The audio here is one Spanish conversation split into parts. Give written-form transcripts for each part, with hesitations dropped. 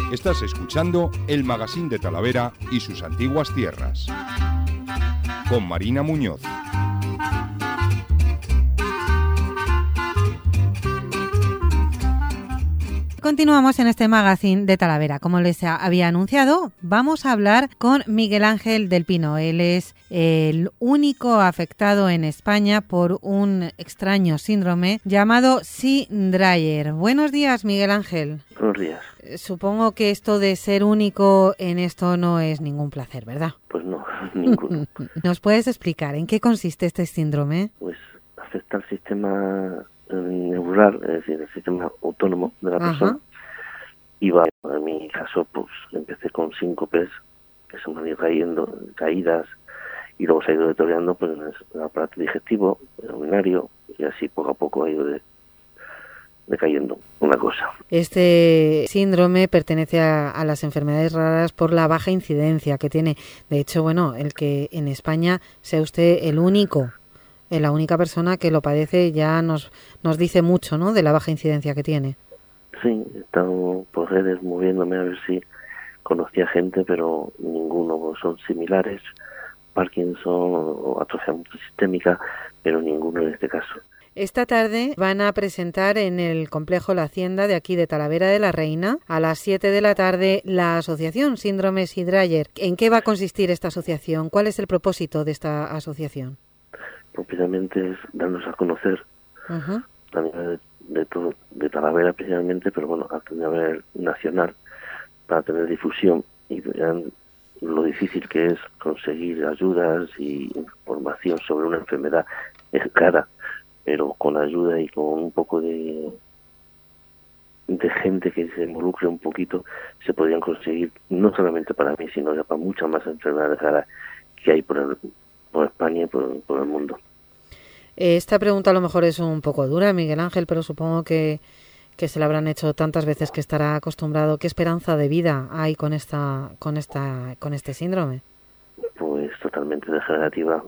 Estás escuchando el Magazín de Talavera y sus antiguas tierras, con Marina Muñoz. Continuamos en este Magazín de Talavera. Como les había anunciado, vamos a hablar con Miguel Ángel del Pino. Él es el único afectado en España por un extraño síndrome llamado Sea-Dryer. Buenos días, Miguel Ángel. Buenos días. Supongo que esto de ser único en esto no es ningún placer, ¿verdad? Pues no, ninguno. ¿Nos puedes explicar en qué consiste este síndrome? Pues afecta al sistema neural, es decir, el sistema autónomo de la persona. Y va, en mi caso, pues empecé con síncopes que se me han ido caídas, y luego se ha ido deteriorando pues, en el aparato digestivo, el urinario, y así poco a poco ha ido decayendo una cosa. Este síndrome pertenece a las enfermedades raras por la baja incidencia que tiene. De hecho, bueno, el que en España sea usted la única persona que lo padece ya nos dice mucho, ¿no?, de la baja incidencia que tiene. Sí, he estado por redes moviéndome a ver si conocía gente, pero ninguno. Son similares, Parkinson o atrofia multisistémica, pero ninguno en este caso. Esta tarde van a presentar en el complejo La Hacienda de aquí de Talavera de la Reina a las 7 de la tarde la asociación Síndrome Sea-Dryer. ¿En qué va a consistir esta asociación? ¿Cuál es el propósito de esta asociación? Precisamente es darnos a conocer a nivel de Talavera precisamente, pero bueno, a nivel nacional, para tener difusión, y vean lo difícil que es conseguir ayudas y información sobre una enfermedad. Es cara, pero con ayuda y con un poco de gente que se involucre un poquito, se podrían conseguir, no solamente para mí, sino ya para muchas más enfermedades raras que hay por España y por el mundo. Esta pregunta a lo mejor es un poco dura, Miguel Ángel, pero supongo que se la habrán hecho tantas veces que estará acostumbrado. ¿Qué esperanza de vida hay con este síndrome? Pues totalmente degenerativa.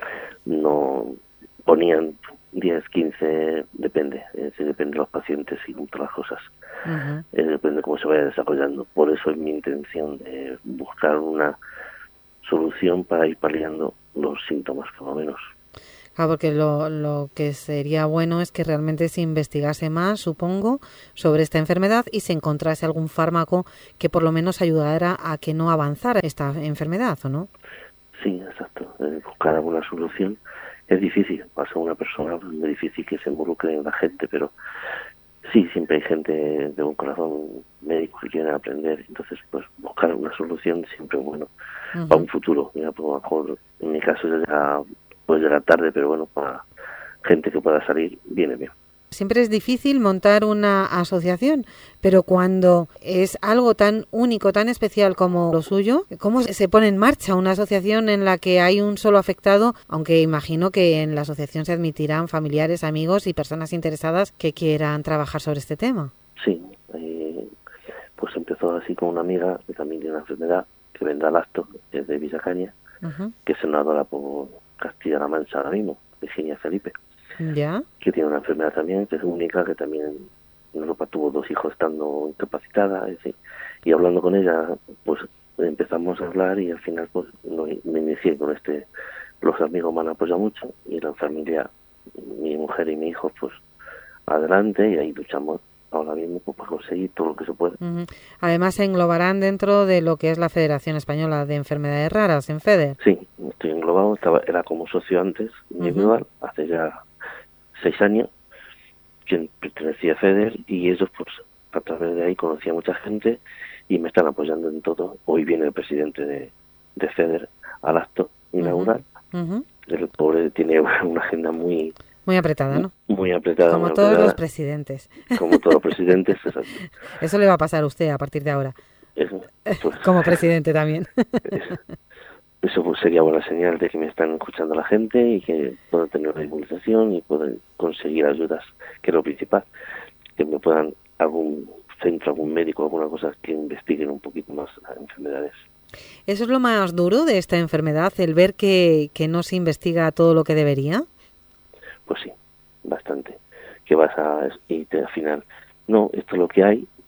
No ponían 10, 15, depende de los pacientes y de las cosas. Depende de cómo se vaya desarrollando. Por eso es mi intención de buscar una solución para ir paliando los síntomas, por lo menos. Claro, porque lo que sería bueno es que realmente se investigase más, supongo, sobre esta enfermedad y se encontrase algún fármaco que por lo menos ayudara a que no avanzara esta enfermedad, ¿o no? Sí, exacto. Buscar alguna solución es difícil. Para una persona es muy difícil que se involucre en la gente, pero sí, siempre hay gente de un corazón médico que quiere aprender. Entonces, pues buscar una solución siempre es bueno para un futuro. Mira, pues, a lo mejor en mi caso puede llegar tarde, pero bueno, para gente que pueda salir, viene bien. Siempre es difícil montar una asociación, pero cuando es algo tan único, tan especial como lo suyo, ¿cómo se pone en marcha una asociación en la que hay un solo afectado? Aunque imagino que en la asociación se admitirán familiares, amigos y personas interesadas que quieran trabajar sobre este tema. Sí, pues empezó así con una amiga que también tiene una enfermedad, que vendrá al acto, que es de Villacaña, que es senadora por Castilla-La Mancha ahora mismo, Virginia Felipe. ¿Ya? Que tiene una enfermedad también, que es única, que también en Europa tuvo 2 hijos estando incapacitada, y hablando con ella, pues empezamos a hablar y al final pues me inicié con los amigos me han apoyado mucho, y la familia, mi mujer y mi hijo, pues adelante, y ahí luchamos ahora mismo pues, para conseguir todo lo que se puede. Además se englobarán dentro de lo que es la Federación Española de Enfermedades Raras, en FEDER. Sí, estoy englobado, era como socio antes, individual, hace ya 6 años, quien pertenecía a FEDER, y ellos pues a través de ahí conocí a mucha gente y me están apoyando en todo. Hoy viene el presidente de FEDER al acto inaugural. El pobre tiene una agenda muy apretada, ¿no? Muy apretada. Como muy todos apretada. Los presidentes. Como todos los presidentes, exacto. Eso le va a pasar a usted a partir de ahora. Pues, como presidente también. Eso pues sería buena señal de que me están escuchando la gente y que puedan tener una inmunización y puedan conseguir ayudas, que es lo principal. Que me puedan algún centro, algún médico, alguna cosa que investiguen un poquito más las enfermedades. ¿Eso es lo más duro de esta enfermedad, el ver que no se investiga todo lo que debería? Pues sí, bastante. Que vas al final, no, esto es lo que hay,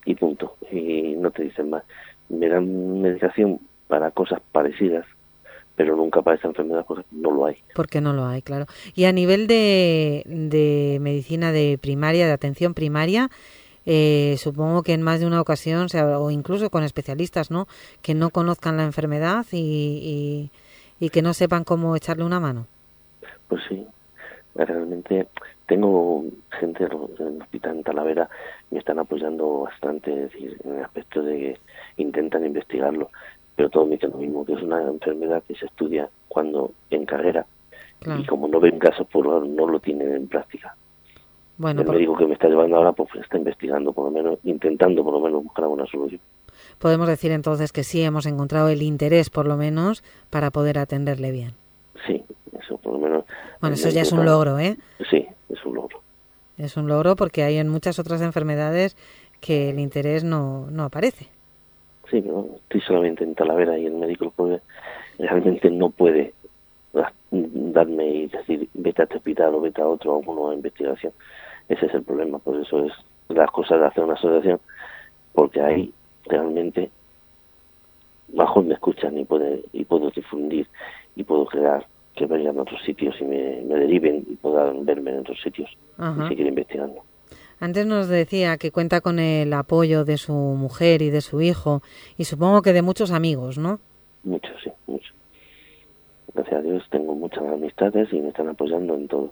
y punto. Y no te dicen más. Me dan medicación para cosas parecidas, pero nunca para esa enfermedad, porque no lo hay. Porque no lo hay, claro. Y a nivel de medicina de primaria, de atención primaria, supongo que en más de una ocasión, o incluso con especialistas, ¿no?, que no conozcan la enfermedad y que no sepan cómo echarle una mano. Pues sí, realmente tengo gente en el hospital en Talavera, me están apoyando bastante, es decir, en el aspecto de que intentan investigarlo, pero todo me dice lo mismo, que es una enfermedad que se estudia cuando en carrera, claro. Y como no ven casos, pues no lo tienen en práctica. Bueno, el médico que me está llevando ahora pues está investigando, por lo menos, intentando por lo menos buscar alguna solución. Podemos decir entonces que sí hemos encontrado el interés, por lo menos, para poder atenderle bien. Sí, eso por lo menos. Bueno, eso ya es un logro, ¿eh? Sí, es un logro. Es un logro porque hay en muchas otras enfermedades que el interés no aparece. Sí, pero estoy solamente en Talavera y el médico realmente no puede darme y decir vete a este hospital o vete a otro a una investigación. Ese es el problema, por eso es las cosas de hacer una asociación, porque ahí realmente mejor me escuchan y puedo difundir y puedo crear que vayan a otros sitios y me deriven y puedan verme en otros sitios. Ajá. Y seguir investigando. Antes nos decía que cuenta con el apoyo de su mujer y de su hijo y supongo que de muchos amigos, ¿no? Muchos, sí, muchos. Gracias a Dios tengo muchas amistades y me están apoyando en todo.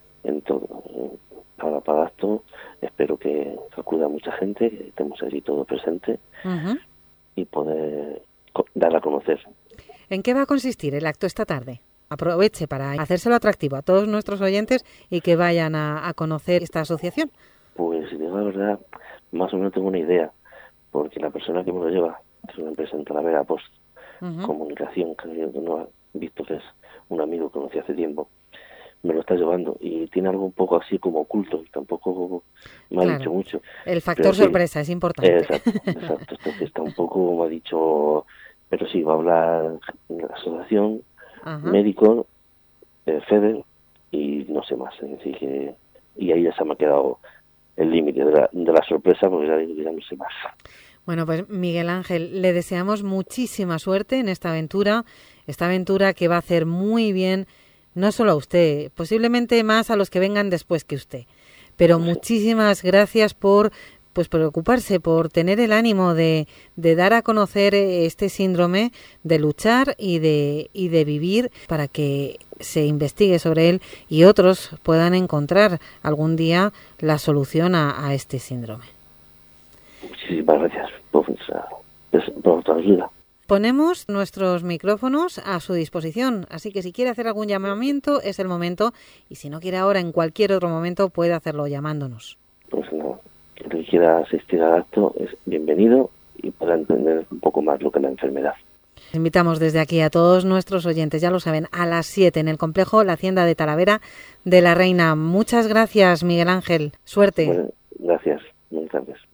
Para esto espero que acuda mucha gente, que estemos allí todos presentes y poder dar a conocer. ¿En qué va a consistir el acto esta tarde? Aproveche para hacérselo atractivo a todos nuestros oyentes y que vayan a conocer esta asociación. Pues si digo la verdad, más o menos tengo una idea, porque la persona que me lo lleva es una empresa en Talavera, Post Comunicación, que no ha visto, que es un amigo que conocí hace tiempo, me lo está llevando y tiene algo un poco así como oculto, tampoco me ha dicho mucho. El factor sorpresa es importante. Exacto. Entonces está un poco, me ha dicho, pero sí, va a hablar en la asociación, médico, FEDER y no sé más, es decir que, y ahí ya se me ha quedado el límite de la sorpresa, porque ya digo que ya no sé más. Bueno, pues Miguel Ángel, le deseamos muchísima suerte en esta aventura que va a hacer muy bien, no solo a usted, posiblemente más a los que vengan después que usted, pero muchísimas gracias por preocuparse, por tener el ánimo de dar a conocer este síndrome, de luchar y de vivir para que se investigue sobre él y otros puedan encontrar algún día la solución a este síndrome. Muchísimas gracias por tu ayuda. Ponemos nuestros micrófonos a su disposición, así que si quiere hacer algún llamamiento es el momento y si no quiere ahora, en cualquier otro momento puede hacerlo llamándonos. Pues no, el que quiera asistir al acto es bienvenido y podrá entender un poco más lo que es la enfermedad. Invitamos desde aquí a todos nuestros oyentes, ya lo saben, a las 7 en el complejo La Hacienda de Talavera de la Reina. Muchas gracias, Miguel Ángel. Suerte. Bueno, gracias. Buenas tardes.